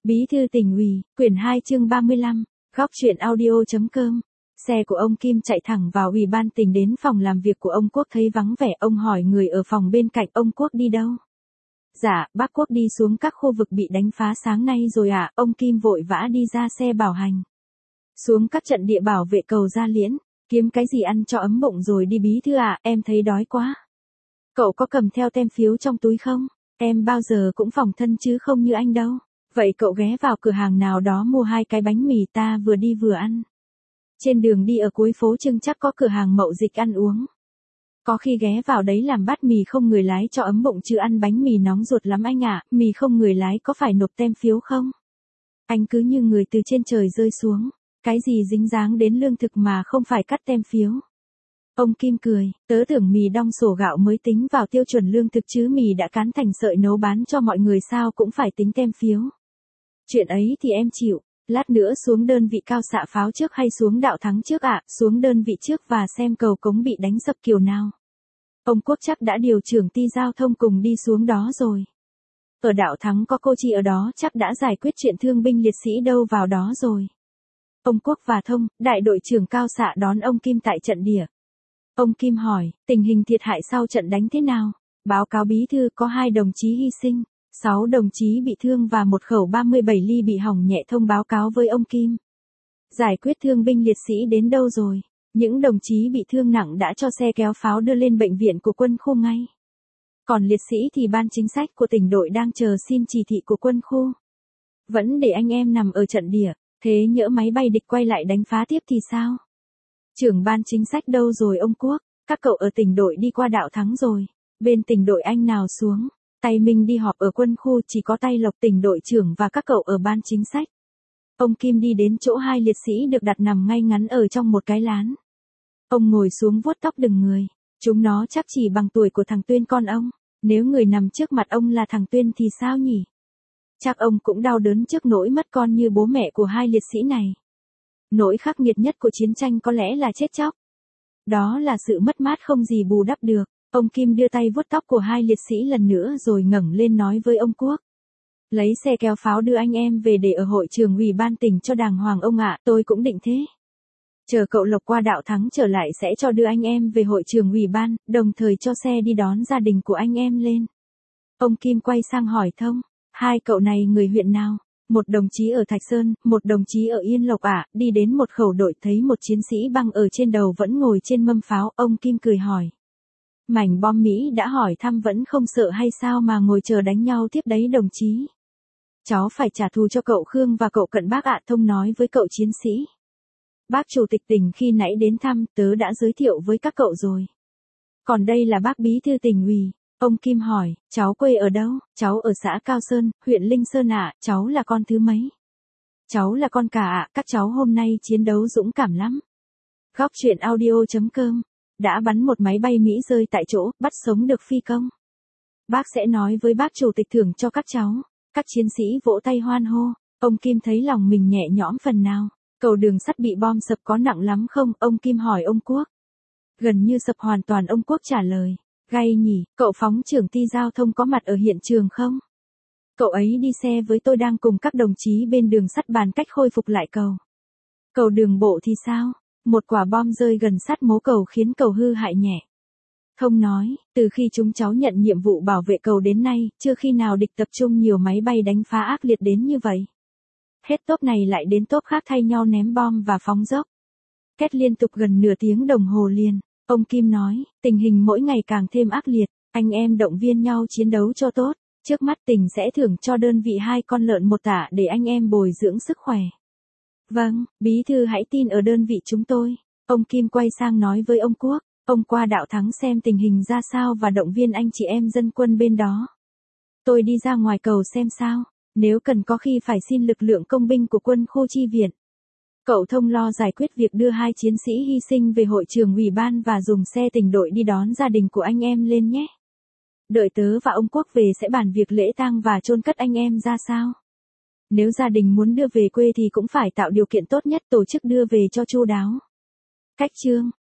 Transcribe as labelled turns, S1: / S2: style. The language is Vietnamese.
S1: Bí thư tỉnh ủy, quyển 2 chương 35, góc truyện audio.com. Xe của ông Kim chạy thẳng vào ủy ban tỉnh đến phòng làm việc của ông Quốc thấy vắng vẻ, ông hỏi người ở phòng bên cạnh, ông Quốc đi đâu? Dạ, bác Quốc đi xuống các khu vực bị đánh phá sáng nay rồi ạ. Ông Kim vội vã đi ra xe bảo hành. Xuống các trận địa bảo vệ cầu Gia Liễn, kiếm cái gì ăn cho ấm bụng rồi đi bí thư ạ, em thấy đói quá. Cậu có cầm theo tem phiếu trong túi không? Em bao giờ cũng phòng thân chứ không như anh đâu. Vậy cậu ghé vào cửa hàng nào đó mua 2 cái bánh mì, ta vừa đi vừa ăn. Trên đường đi ở cuối phố Trưng chắc có cửa hàng mậu dịch ăn uống. Có khi ghé vào đấy làm bát mì không người lái cho ấm bụng chứ ăn bánh mì nóng ruột lắm anh ạ. Mì không người lái có phải nộp tem phiếu không? Anh cứ như người từ trên trời rơi xuống. Cái gì dính dáng đến lương thực mà không phải cắt tem phiếu? Ông Kim cười, tớ tưởng mì đong sổ gạo mới tính vào tiêu chuẩn lương thực chứ mì đã cán thành sợi nấu bán cho mọi người sao cũng phải tính tem phiếu. Chuyện ấy thì em chịu, lát nữa xuống đơn vị Cao Xạ Pháo trước hay xuống Đạo Thắng trước ạ? Xuống đơn vị trước và xem cầu cống bị đánh sập kiểu nào. Ông Quốc chắc đã điều trưởng ty giao thông cùng đi xuống đó rồi. Ở Đạo Thắng có cô chị ở đó chắc đã giải quyết chuyện thương binh liệt sĩ đâu vào đó rồi. Ông Quốc và Thông, đại đội trưởng Cao Xạ đón ông Kim tại trận địa. Ông Kim hỏi, tình hình thiệt hại sau trận đánh thế nào? Báo cáo bí thư có 2 đồng chí hy sinh, 6 đồng chí bị thương và một khẩu 37 ly bị hỏng nhẹ. Thông báo cáo với ông Kim. Giải quyết thương binh liệt sĩ đến đâu rồi? Những đồng chí bị thương nặng đã cho xe kéo pháo đưa lên bệnh viện của quân khu ngay. Còn liệt sĩ thì ban chính sách của tỉnh đội đang chờ xin chỉ thị của quân khu. Vẫn để anh em nằm ở trận địa, thế nhỡ máy bay địch quay lại đánh phá tiếp thì sao? Trưởng ban chính sách đâu rồi ông Quốc? Các cậu ở tỉnh đội đi qua Đạo Thắng rồi. Bên tỉnh đội anh nào xuống? Tay Minh đi họp ở quân khu, chỉ có tay Lộc tỉnh đội trưởng và các cậu ở ban chính sách. Ông Kim đi đến chỗ 2 liệt sĩ được đặt nằm ngay ngắn ở trong một cái lán. Ông ngồi xuống vuốt tóc đừng người. Chúng nó chắc chỉ bằng tuổi của thằng Tuyên con ông. Nếu người nằm trước mặt ông là thằng Tuyên thì sao nhỉ? Chắc ông cũng đau đớn trước nỗi mất con như bố mẹ của 2 liệt sĩ này. Nỗi khắc nghiệt nhất của chiến tranh có lẽ là chết chóc. Đó là sự mất mát không gì bù đắp được. Ông Kim đưa tay vuốt tóc của 2 liệt sĩ lần nữa rồi ngẩng lên nói với ông Quốc. Lấy xe kéo pháo đưa anh em về để ở hội trường ủy ban tỉnh cho đàng hoàng ông ạ. Tôi cũng định thế. Chờ cậu Lộc qua Đạo Thắng trở lại sẽ cho đưa anh em về hội trường ủy ban, đồng thời cho xe đi đón gia đình của anh em lên. Ông Kim quay sang hỏi Thông, 2 cậu này người huyện nào? Một đồng chí ở Thạch Sơn, một đồng chí ở Yên Lộc ạ. Đi đến một khẩu đội thấy một chiến sĩ băng ở trên đầu vẫn ngồi trên mâm pháo. Ông Kim cười hỏi. Mảnh bom Mỹ đã hỏi thăm vẫn không sợ hay sao mà ngồi chờ đánh nhau tiếp đấy đồng chí? Cháu phải trả thù cho cậu Khương và cậu Cận bác ạ. Thông nói với cậu chiến sĩ. Bác chủ tịch tỉnh khi nãy đến thăm, tớ đã giới thiệu với các cậu rồi. Còn đây là bác bí thư tỉnh ủy. Ông Kim hỏi, cháu quê ở đâu? Cháu ở xã Cao Sơn, huyện Linh Sơn ạ. Cháu là con thứ mấy? Cháu là con cả ạ. Các cháu hôm nay chiến đấu dũng cảm lắm. Góc truyện audio.com. Đã bắn một máy bay Mỹ rơi tại chỗ, bắt sống được phi công. Bác sẽ nói với bác chủ tịch thưởng cho các cháu. Các chiến sĩ vỗ tay hoan hô. Ông Kim thấy lòng mình nhẹ nhõm phần nào. Cầu đường sắt bị bom sập có nặng lắm không? Ông Kim hỏi ông Quốc. Gần như sập hoàn toàn, ông Quốc trả lời. Gay nhỉ, cậu phóng trưởng ty giao thông có mặt ở hiện trường không? Cậu ấy đi xe với tôi đang cùng các đồng chí bên đường sắt bàn cách khôi phục lại cầu. Cầu đường bộ thì sao? Một quả bom rơi gần sát mố cầu khiến cầu hư hại nhẹ. Thông nói, từ khi chúng cháu nhận nhiệm vụ bảo vệ cầu đến nay, chưa khi nào địch tập trung nhiều máy bay đánh phá ác liệt đến như vậy. Hết tốp này lại đến tốp khác thay nhau ném bom và phóng dốc. Két liên tục gần nửa tiếng đồng hồ liền. Ông Kim nói, tình hình mỗi ngày càng thêm ác liệt, anh em động viên nhau chiến đấu cho tốt. Trước mắt tỉnh sẽ thưởng cho đơn vị 2 con lợn 1 tạ để anh em bồi dưỡng sức khỏe. Vâng, bí thư hãy tin ở đơn vị chúng tôi. Ông Kim quay sang nói với ông Quốc, ông qua Đạo Thắng xem tình hình ra sao và động viên anh chị em dân quân bên đó. Tôi đi ra ngoài cầu xem sao, nếu cần có khi phải xin lực lượng công binh của quân khu chi viện. Cậu Thông lo giải quyết việc đưa 2 chiến sĩ hy sinh về hội trường ủy ban và dùng xe tỉnh đội đi đón gia đình của anh em lên nhé. Đợi tớ và ông Quốc về sẽ bàn việc lễ tang và chôn cất anh em ra sao. Nếu gia đình muốn đưa về quê thì cũng phải tạo điều kiện tốt nhất tổ chức đưa về cho chu đáo. Cách chương